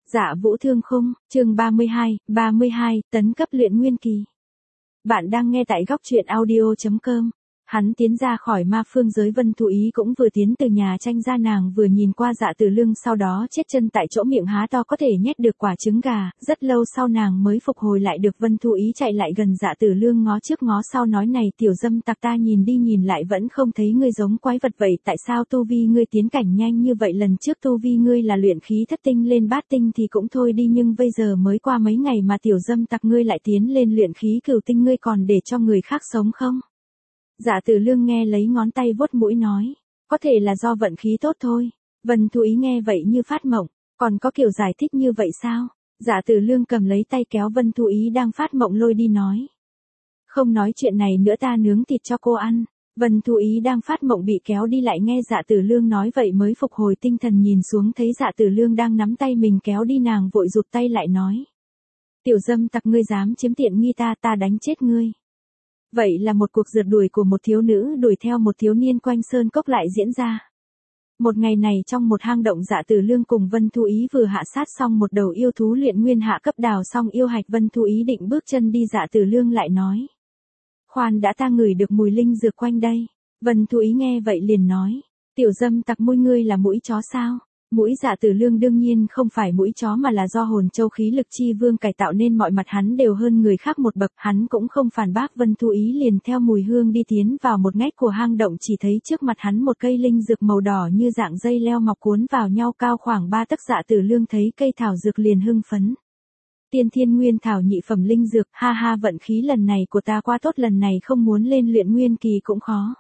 Dạ Vũ Thương Khung, chương 32, tấn cấp luyện nguyên kỳ. Bạn đang nghe tại góc truyện audio.com. Hắn tiến ra khỏi ma phương giới. Vân Thụ Ý cũng vừa tiến từ nhà tranh ra, nàng vừa nhìn qua Dạ Tử Lương, sau đó chết chân tại chỗ, miệng há to có thể nhét được quả trứng gà. Rất lâu sau nàng mới phục hồi lại được. Vân Thụ Ý chạy lại gần Dạ Tử Lương, ngó trước ngó sau nói: này tiểu dâm tặc, ta nhìn đi nhìn lại vẫn không thấy ngươi giống quái vật vậy, tại sao tu vi ngươi tiến cảnh nhanh như vậy? Lần trước tu vi ngươi là luyện khí thất tinh lên bát tinh thì cũng thôi đi, nhưng bây giờ mới qua mấy ngày mà tiểu dâm tặc ngươi lại tiến lên luyện khí cửu tinh, ngươi còn để cho người khác sống không? Dạ Tử Lương nghe lấy ngón tay vuốt mũi nói: có thể là do vận khí tốt thôi. Vân Thụ Ý nghe vậy như phát mộng: còn có kiểu giải thích như vậy sao? Dạ Tử Lương cầm lấy tay kéo Vân Thụ Ý đang phát mộng lôi đi, nói: không nói chuyện này nữa, ta nướng thịt cho cô ăn. Vân Thụ Ý đang phát mộng bị kéo đi, lại nghe Dạ Tử Lương nói vậy mới phục hồi tinh thần, nhìn xuống thấy Dạ Tử Lương đang nắm tay mình kéo đi, nàng vội rụt tay lại nói: tiểu dâm tặc, ngươi dám chiếm tiện nghi ta, ta đánh chết ngươi. Vậy là một cuộc rượt đuổi của một thiếu nữ đuổi theo một thiếu niên quanh sơn cốc lại diễn ra. Một ngày này trong một hang động, Dạ Tử Lương cùng Vân Thụ Ý vừa hạ sát xong một đầu yêu thú luyện nguyên hạ cấp, đào xong yêu hạch. Vân Thụ Ý định bước chân đi, Dạ Tử Lương lại nói: khoan đã, ta ngửi được mùi linh dược quanh đây. Vân Thụ Ý nghe vậy liền nói: tiểu dâm tặc, mũi ngươi là mũi chó sao? Mũi Dạ Tử Lương đương nhiên không phải mũi chó, mà là do hồn châu khí lực chi vương cải tạo nên mọi mặt hắn đều hơn người khác một bậc. Hắn cũng không phản bác Vân Thụ Ý, liền theo mùi hương đi tiến vào một ngách của hang động. Chỉ thấy trước mặt hắn một cây linh dược màu đỏ như dạng dây leo mọc cuốn vào nhau cao khoảng 3 tấc. Dạ Tử Lương thấy cây thảo dược liền hưng phấn: tiên thiên nguyên thảo nhị phẩm linh dược, ha ha, vận khí lần này của ta quá tốt, lần này không muốn lên luyện nguyên kỳ cũng khó.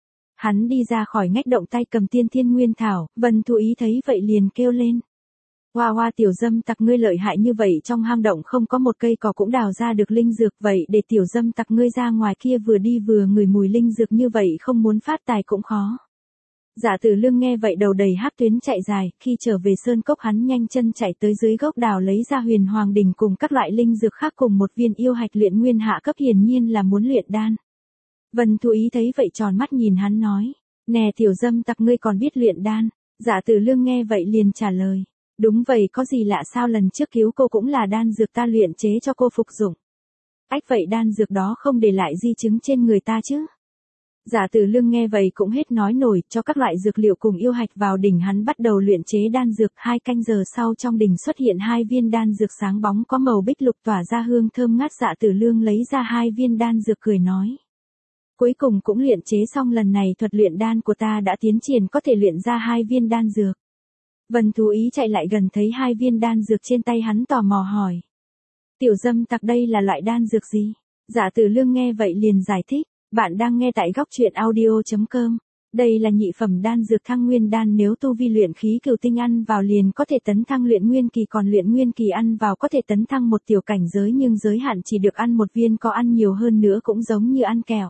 Hắn đi ra khỏi ngách động, tay cầm tiên thiên nguyên thảo. Vân Thụ Ý thấy vậy liền kêu lên: hoa hoa, tiểu dâm tặc ngươi lợi hại như vậy, trong hang động không có một cây cỏ cũng đào ra được linh dược, vậy để tiểu dâm tặc ngươi ra ngoài kia vừa đi vừa ngửi mùi linh dược như vậy, không muốn phát tài cũng khó. Dạ Tử Lương nghe vậy đầu đầy hắc tuyến chạy dài. Khi trở về sơn cốc, hắn nhanh chân chạy tới dưới gốc đào lấy ra huyền hoàng đỉnh cùng các loại linh dược khác cùng một viên yêu hạch luyện nguyên hạ cấp, hiển nhiên là muốn luyện đan. Vân Thụ Ý thấy vậy tròn mắt nhìn hắn nói: nè tiểu dâm tặc, ngươi còn biết luyện đan? Dạ Tử Lương nghe vậy liền trả lời: đúng vậy, có gì lạ sao, lần trước cứu cô cũng là đan dược ta luyện chế cho cô phục dụng. Ách, vậy đan dược đó không để lại di chứng trên người ta chứ? Dạ Tử Lương nghe vậy cũng hết nói nổi, cho các loại dược liệu cùng yêu hạch vào đỉnh, hắn bắt đầu luyện chế đan dược. 2 canh giờ sau trong đỉnh xuất hiện 2 viên đan dược sáng bóng có màu bích lục tỏa ra hương thơm ngát. Dạ Tử Lương lấy ra 2 viên đan dược cười nói: cuối cùng cũng luyện chế xong, lần này thuật luyện đan của ta đã tiến triển, có thể luyện ra 2 viên đan dược. Vân Thụ Ý chạy lại gần thấy 2 viên đan dược trên tay hắn, tò mò hỏi: tiểu dâm tặc, đây là loại đan dược gì? Dạ Tử Lương nghe vậy liền giải thích: bạn đang nghe tại góc truyện audio.com. Đây là nhị phẩm đan dược thăng nguyên đan, nếu tu vi luyện khí cửu tinh ăn vào liền có thể tấn thăng luyện nguyên kỳ, còn luyện nguyên kỳ ăn vào có thể tấn thăng một tiểu cảnh giới, nhưng giới hạn chỉ được ăn một viên, có ăn nhiều hơn nữa cũng giống như ăn kẹo.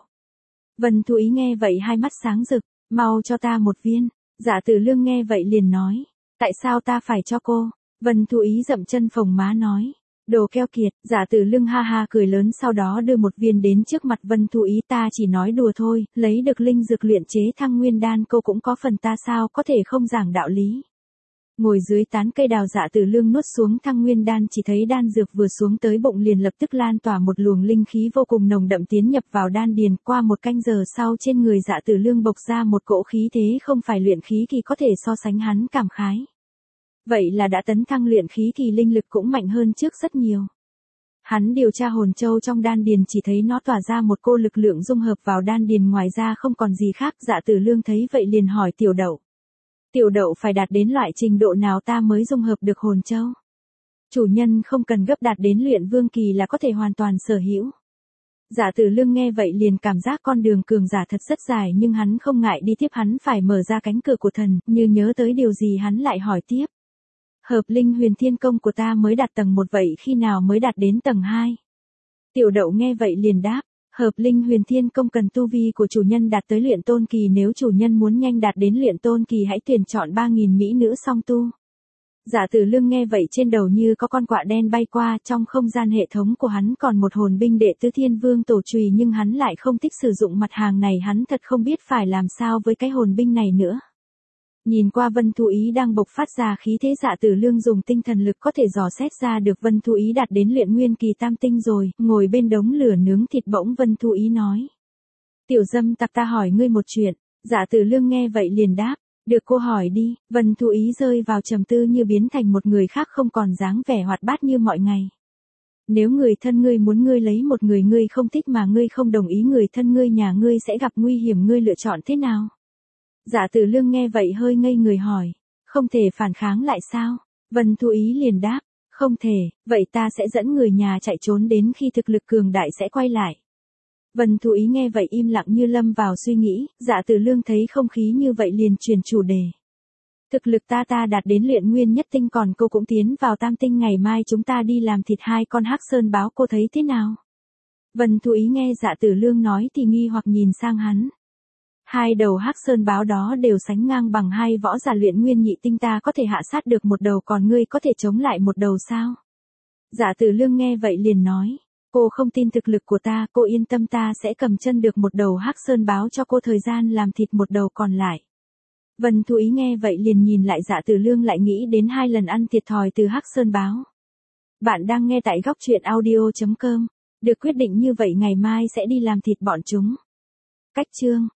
Vân Thụ Ý nghe vậy hai mắt sáng rực: mau cho ta một viên. Dạ Tử Lương nghe vậy liền nói: tại sao ta phải cho cô? Vân Thụ Ý dậm chân phồng má nói: đồ keo kiệt. Dạ Tử Lương ha ha cười lớn, sau đó đưa một viên đến trước mặt Vân Thụ Ý: ta chỉ nói đùa thôi, lấy được linh dược luyện chế thăng nguyên đan cô cũng có phần, ta sao có thể không giảng đạo lý. Ngồi dưới tán cây đào, Dạ Tử Lương nuốt xuống thăng nguyên đan, chỉ thấy đan dược vừa xuống tới bụng liền lập tức lan tỏa một luồng linh khí vô cùng nồng đậm tiến nhập vào đan điền. Qua 1 canh giờ sau, trên người Dạ Tử Lương bộc ra một cỗ khí thế không phải luyện khí kỳ có thể so sánh, hắn cảm khái: vậy là đã tấn thăng luyện khí kỳ, linh lực cũng mạnh hơn trước rất nhiều. Hắn điều tra hồn châu trong đan điền, chỉ thấy nó tỏa ra một cô lực lượng dung hợp vào đan điền, ngoài ra không còn gì khác. Dạ Tử Lương thấy vậy liền hỏi: tiểu đậu, tiểu đậu phải đạt đến loại trình độ nào ta mới dung hợp được hồn châu? Chủ nhân không cần gấp, đạt đến luyện vương kỳ là có thể hoàn toàn sở hữu. Dạ Tử Lương nghe vậy liền cảm giác con đường cường giả thật rất dài, nhưng hắn không ngại đi tiếp, hắn phải mở ra cánh cửa của thần. Như nhớ tới điều gì hắn lại hỏi tiếp: hợp linh huyền thiên công của ta mới đạt tầng 1, vậy khi nào mới đạt đến tầng 2? Tiểu đậu nghe vậy liền đáp: hợp linh huyền thiên công cần tu vi của chủ nhân đạt tới luyện tôn kỳ, nếu chủ nhân muốn nhanh đạt đến luyện tôn kỳ hãy tuyển chọn 3000 mỹ nữ song tu. Dạ Tử Lương nghe vậy trên đầu như có con quạ đen bay qua, trong không gian hệ thống của hắn còn một hồn binh đệ tứ thiên vương tổ chùy, nhưng hắn lại không thích sử dụng mặt hàng này, hắn thật không biết phải làm sao với cái hồn binh này nữa. Nhìn qua Vân Thu Ý đang bộc phát ra khí thế, Dạ Tử Lương dùng tinh thần lực có thể dò xét ra được Vân Thu Ý đạt đến luyện nguyên kỳ tam tinh rồi, ngồi bên đống lửa nướng thịt bỗng Vân Thu Ý nói. Tiểu dâm tặc, ta hỏi ngươi một chuyện. Dạ Tử Lương nghe vậy liền đáp, được cô hỏi đi. Vân Thu Ý rơi vào trầm tư như biến thành một người khác, không còn dáng vẻ hoạt bát như mọi ngày. Nếu người thân ngươi muốn ngươi lấy một người ngươi không thích mà ngươi không đồng ý, người thân ngươi nhà ngươi sẽ gặp nguy hiểm, ngươi lựa chọn thế nào? Dạ Tử Lương nghe vậy hơi ngây người hỏi, không thể phản kháng lại sao? Vân Thu Ý liền đáp, không thể, vậy ta sẽ dẫn người nhà chạy trốn, đến khi thực lực cường đại sẽ quay lại. Vân Thu Ý nghe vậy im lặng như lâm vào suy nghĩ. Dạ Tử Lương thấy không khí như vậy liền chuyển chủ đề. Thực lực ta đạt đến luyện nguyên nhất tinh, còn cô cũng tiến vào tam tinh, ngày mai chúng ta đi làm thịt 2 con hắc sơn báo, cô thấy thế nào? Vân Thu Ý nghe Dạ Tử Lương nói thì nghi hoặc nhìn sang hắn. 2 đầu hắc sơn báo đó đều sánh ngang bằng 2 võ giả luyện nguyên nhị tinh, ta có thể hạ sát được một đầu, còn ngươi có thể chống lại một đầu sao? Dạ Tử Lương nghe vậy liền nói, cô không tin thực lực của ta, cô yên tâm, ta sẽ cầm chân được một đầu hắc sơn báo cho cô thời gian làm thịt một đầu còn lại. Vân Thu Ý nghe vậy liền nhìn lại Dạ Tử Lương, lại nghĩ đến 2 lần ăn thiệt thòi từ hắc sơn báo. Bạn đang nghe tại góc truyện audio.com. Được quyết định như vậy, ngày mai sẽ đi làm thịt bọn chúng. Cách chương